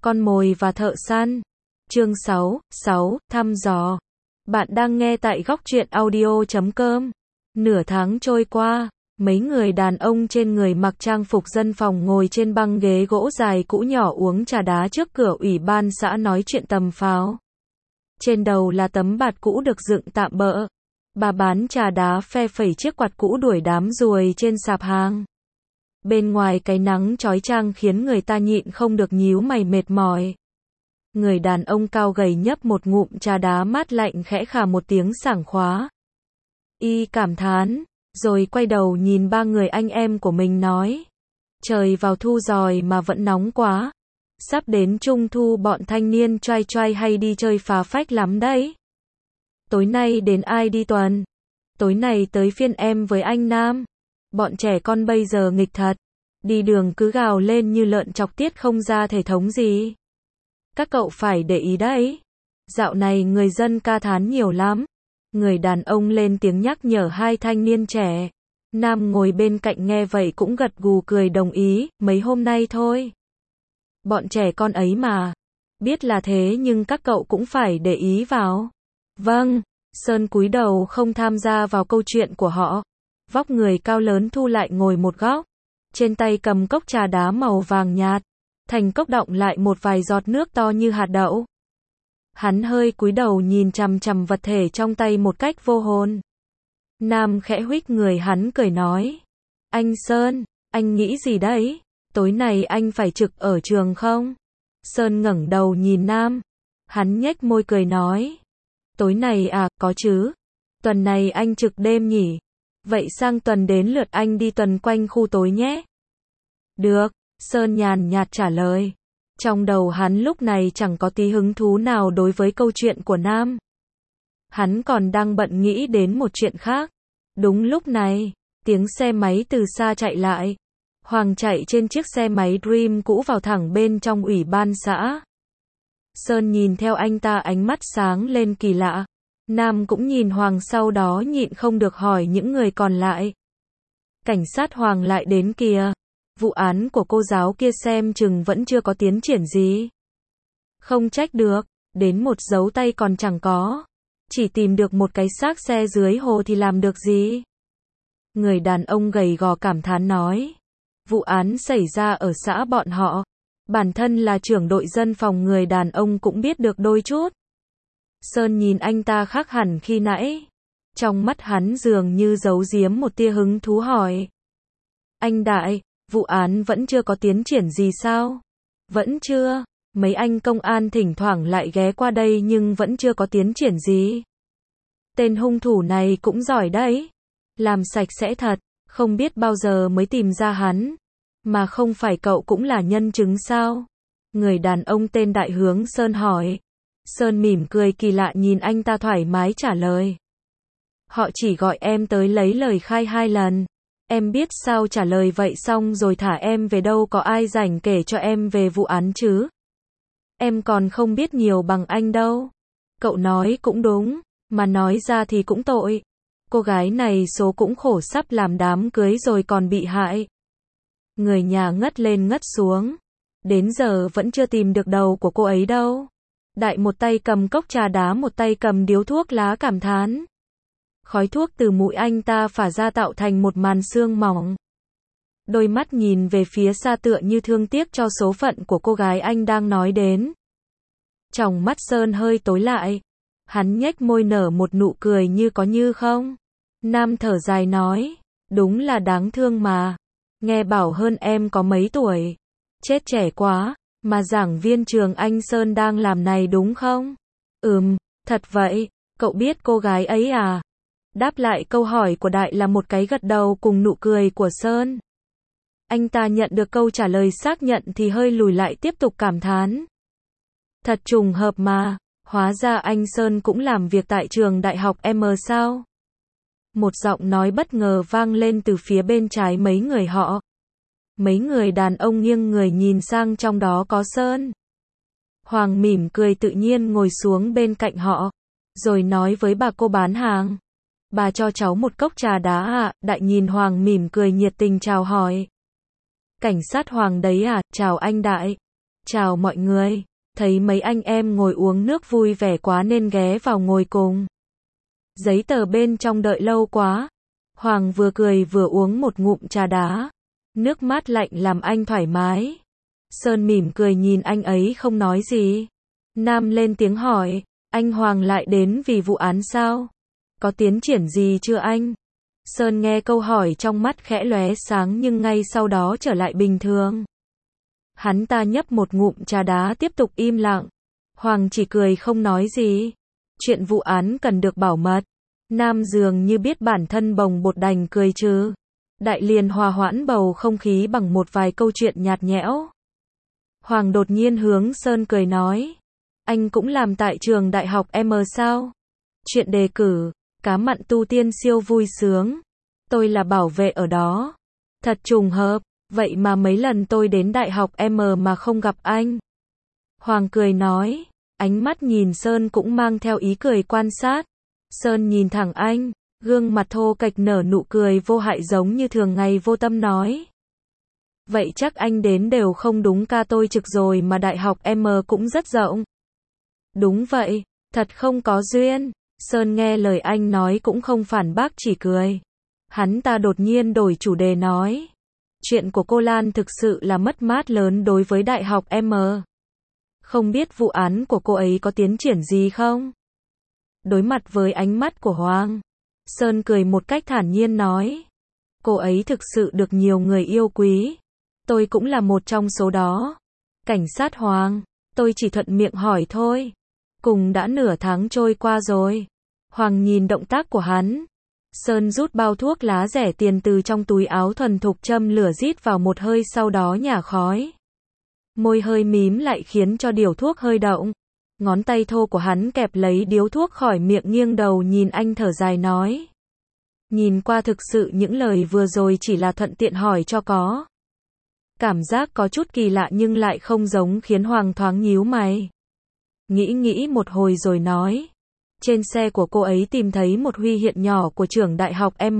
con mồi và thợ săn. Chương 6, thăm dò. Bạn đang nghe tại góc truyện audio.com. Nửa tháng trôi qua, mấy người đàn ông trên người mặc trang phục dân phòng ngồi trên băng ghế gỗ dài cũ nhỏ uống trà đá trước cửa ủy ban xã nói chuyện tầm phào. Trên đầu là tấm bạt cũ được dựng tạm bợ. Bà bán trà đá phe phẩy chiếc quạt cũ đuổi đám ruồi trên sạp hàng. Bên ngoài cái nắng chói chang khiến người ta nhịn không được nhíu mày mệt mỏi. Người đàn ông cao gầy nhấp một ngụm trà đá mát lạnh khẽ khà một tiếng sảng khoái. Y cảm thán, rồi quay đầu nhìn ba người anh em của mình nói. Trời vào thu rồi mà vẫn nóng quá. Sắp đến trung thu bọn thanh niên trai trai hay đi chơi phá phách lắm đấy. Tối nay đến ai đi tuần? Tối này tới phiên em với anh Nam. Bọn trẻ con bây giờ nghịch thật. Đi đường cứ gào lên như lợn chọc tiết không ra thể thống gì. Các cậu phải để ý đấy. Dạo này người dân ca thán nhiều lắm. Người đàn ông lên tiếng nhắc nhở hai thanh niên trẻ. Nam ngồi bên cạnh nghe vậy cũng gật gù cười đồng ý, mấy hôm nay thôi. Bọn trẻ con ấy mà. Biết là thế nhưng các cậu cũng phải để ý vào. Vâng, Sơn cúi đầu không tham gia vào câu chuyện của họ. Vóc người cao lớn thu lại ngồi một góc. Trên tay cầm cốc trà đá màu vàng nhạt. Thành cốc đọng lại một vài giọt nước to như hạt đậu. Hắn hơi cúi đầu nhìn chằm chằm vật thể trong tay một cách vô hồn. Nam khẽ huých người hắn cười nói. Anh Sơn, anh nghĩ gì đấy? Tối nay anh phải trực ở trường không? Sơn ngẩng đầu nhìn Nam. Hắn nhếch môi cười nói. Tối này à, có chứ. Tuần này anh trực đêm nhỉ? Vậy sang tuần đến lượt anh đi tuần quanh khu tối nhé. Được, Sơn nhàn nhạt trả lời. Trong đầu hắn lúc này chẳng có tí hứng thú nào đối với câu chuyện của Nam. Hắn còn đang bận nghĩ đến một chuyện khác. Đúng lúc này, tiếng xe máy từ xa chạy lại. Hoàng chạy trên chiếc xe máy Dream cũ vào thẳng bên trong ủy ban xã. Sơn nhìn theo anh ta ánh mắt sáng lên kỳ lạ. Nam cũng nhìn Hoàng sau đó nhịn không được hỏi những người còn lại. Cảnh sát Hoàng lại đến kìa. Vụ án của cô giáo kia xem chừng vẫn chưa có tiến triển gì. Không trách được, đến một dấu tay còn chẳng có. Chỉ tìm được một cái xác xe dưới hồ thì làm được gì? Người đàn ông gầy gò cảm thán nói. Vụ án xảy ra ở xã bọn họ. Bản thân là trưởng đội dân phòng người đàn ông cũng biết được đôi chút. Sơn nhìn anh ta khác hẳn khi nãy. Trong mắt hắn dường như giấu giếm một tia hứng thú hỏi. Anh Đại, vụ án vẫn chưa có tiến triển gì sao? Vẫn chưa, mấy anh công an thỉnh thoảng lại ghé qua đây nhưng vẫn chưa có tiến triển gì. Tên hung thủ này cũng giỏi đấy. Làm sạch sẽ thật, không biết bao giờ mới tìm ra hắn. Mà không phải cậu cũng là nhân chứng sao? Người đàn ông tên Đại hướng Sơn hỏi. Sơn mỉm cười kỳ lạ nhìn anh ta thoải mái trả lời. Họ chỉ gọi em tới lấy lời khai 2 lần. Em biết sao trả lời vậy xong rồi thả em về đâu có ai rảnh kể cho em về vụ án chứ. Em còn không biết nhiều bằng anh đâu. Cậu nói cũng đúng, mà nói ra thì cũng tội. Cô gái này số cũng khổ sắp làm đám cưới rồi còn bị hại. Người nhà ngất lên ngất xuống. Đến giờ vẫn chưa tìm được đầu của cô ấy đâu. Đại một tay cầm cốc trà đá một tay cầm điếu thuốc lá cảm thán. Khói thuốc từ mũi anh ta phả ra tạo thành một màn sương mỏng. Đôi mắt nhìn về phía xa tựa như thương tiếc cho số phận của cô gái anh đang nói đến. Tròng mắt Sơn hơi tối lại. Hắn nhếch môi nở một nụ cười như có như không. Nam thở dài nói. Đúng là đáng thương mà. Nghe bảo hơn em có mấy tuổi. Chết trẻ quá. Mà giảng viên trường anh Sơn đang làm này đúng không? Thật vậy. Cậu biết cô gái ấy à? Đáp lại câu hỏi của Đại là một cái gật đầu cùng nụ cười của Sơn. Anh ta nhận được câu trả lời xác nhận thì hơi lùi lại tiếp tục cảm thán. Thật trùng hợp mà, hóa ra anh Sơn cũng làm việc tại trường đại học M sao? Một giọng nói bất ngờ vang lên từ phía bên trái mấy người họ. Mấy người đàn ông nghiêng người nhìn sang trong đó có Sơn. Hoàng mỉm cười tự nhiên ngồi xuống bên cạnh họ, rồi nói với bà cô bán hàng. Bà cho cháu một cốc trà đá ạ. Đại nhìn Hoàng mỉm cười nhiệt tình chào hỏi. Cảnh sát Hoàng đấy à, chào anh Đại. chào mọi người. Thấy mấy anh em ngồi uống nước vui vẻ quá nên ghé vào ngồi cùng. Giấy tờ bên trong đợi lâu quá. Hoàng vừa cười vừa uống một ngụm trà đá. Nước mát lạnh làm anh thoải mái. Sơn mỉm cười nhìn anh ấy không nói gì. Nam lên tiếng hỏi, anh Hoàng lại đến vì vụ án sao? Có tiến triển gì chưa anh? Sơn nghe câu hỏi trong mắt khẽ lóe sáng nhưng ngay sau đó trở lại bình thường. Hắn ta nhấp một ngụm trà đá tiếp tục im lặng. Hoàng chỉ cười không nói gì. Chuyện vụ án cần được bảo mật. Nam dường như biết bản thân bồng bột đành cười chứ. Đại liền hòa hoãn bầu không khí bằng một vài câu chuyện nhạt nhẽo. Hoàng đột nhiên hướng Sơn cười nói. Anh cũng làm tại trường đại học M sao? Chuyện đề cử, cá mặn tu tiên siêu vui sướng. Tôi là bảo vệ ở đó. Thật trùng hợp, vậy mà mấy lần tôi đến đại học M mà không gặp anh. Hoàng cười nói, ánh mắt nhìn Sơn cũng mang theo ý cười quan sát. Sơn nhìn thẳng anh, gương mặt thô kệch nở nụ cười vô hại giống như thường ngày vô tâm nói. Vậy chắc anh đến đều không đúng ca tôi trực rồi mà đại học M cũng rất rộng. Đúng vậy, thật không có duyên. Sơn nghe lời anh nói cũng không phản bác chỉ cười. Hắn ta đột nhiên đổi chủ đề nói. Chuyện của cô Lan thực sự là mất mát lớn đối với đại học M. Không biết vụ án của cô ấy có tiến triển gì không? Đối mặt với ánh mắt của Hoàng, Sơn cười một cách thản nhiên nói. Cô ấy thực sự được nhiều người yêu quý. Tôi cũng là một trong số đó. Cảnh sát Hoàng, tôi chỉ thuận miệng hỏi thôi. Cùng đã nửa tháng trôi qua rồi. Hoàng nhìn động tác của hắn. Sơn rút bao thuốc lá rẻ tiền từ trong túi áo thuần thục châm lửa rít vào một hơi sau đó nhả khói. Môi hơi mím lại khiến cho điếu thuốc hơi động. Ngón tay thô của hắn kẹp lấy điếu thuốc khỏi miệng nghiêng đầu nhìn anh thở dài nói. Nhìn qua thực sự những lời vừa rồi chỉ là thuận tiện hỏi cho có. Cảm giác có chút kỳ lạ nhưng lại không giống khiến Hoàng thoáng nhíu mày. Nghĩ một hồi rồi nói. Trên xe của cô ấy tìm thấy một huy hiệu nhỏ của trường đại học M.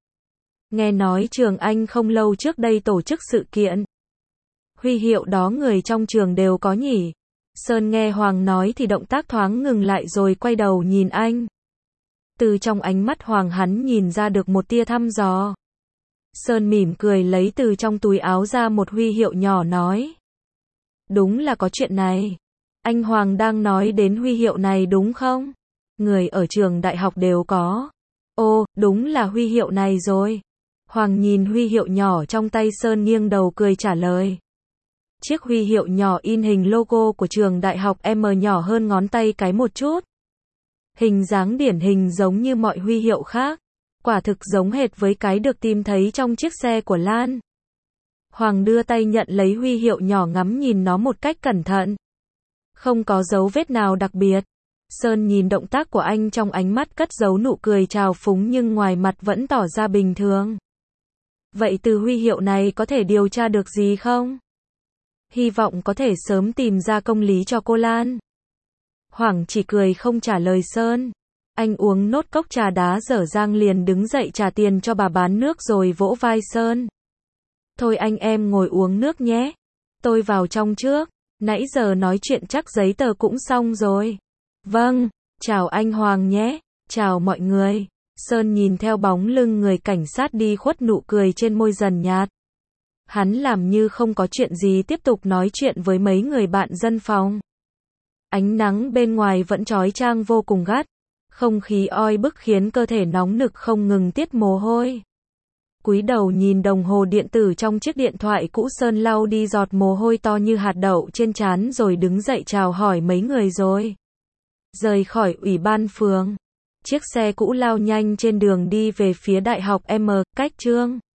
Nghe nói trường anh không lâu trước đây tổ chức sự kiện. Huy hiệu đó người trong trường đều có nhỉ? Sơn nghe Hoàng nói thì động tác thoáng ngừng lại rồi quay đầu nhìn anh. Từ trong ánh mắt Hoàng hắn nhìn ra được một tia thăm dò. Sơn mỉm cười lấy từ trong túi áo ra một huy hiệu nhỏ nói. Đúng là có chuyện này. Anh Hoàng đang nói đến huy hiệu này đúng không? Người ở trường đại học đều có. Ồ, đúng là huy hiệu này rồi. Hoàng nhìn huy hiệu nhỏ trong tay Sơn nghiêng đầu cười trả lời. Chiếc huy hiệu nhỏ in hình logo của trường đại học M nhỏ hơn ngón tay cái một chút. Hình dáng điển hình giống như mọi huy hiệu khác. Quả thực giống hệt với cái được tìm thấy trong chiếc xe của Lan. Hoàng đưa tay nhận lấy huy hiệu nhỏ ngắm nhìn nó một cách cẩn thận. Không có dấu vết nào đặc biệt. Sơn nhìn động tác của anh trong ánh mắt cất giấu nụ cười trào phúng nhưng ngoài mặt vẫn tỏ ra bình thường. Vậy từ huy hiệu này có thể điều tra được gì không? Hy vọng có thể sớm tìm ra công lý cho cô Lan. Hoàng chỉ cười không trả lời Sơn. Anh uống nốt cốc trà đá dở dang liền đứng dậy trả tiền cho bà bán nước rồi vỗ vai Sơn. Thôi anh em ngồi uống nước nhé. Tôi vào trong trước. Nãy giờ nói chuyện chắc giấy tờ cũng xong rồi. Vâng, chào anh Hoàng nhé. Chào mọi người. Sơn nhìn theo bóng lưng người cảnh sát đi khuất nụ cười trên môi dần nhạt. Hắn làm như không có chuyện gì tiếp tục nói chuyện với mấy người bạn dân phòng. Ánh nắng bên ngoài vẫn chói chang vô cùng gắt. Không khí oi bức khiến cơ thể nóng nực không ngừng tiết mồ hôi. Cúi đầu nhìn đồng hồ điện tử trong chiếc điện thoại cũ Sơn lau đi giọt mồ hôi to như hạt đậu trên trán rồi đứng dậy chào hỏi mấy người rồi. Rời khỏi ủy ban phường. Chiếc xe cũ lao nhanh trên đường đi về phía đại học M, cách trường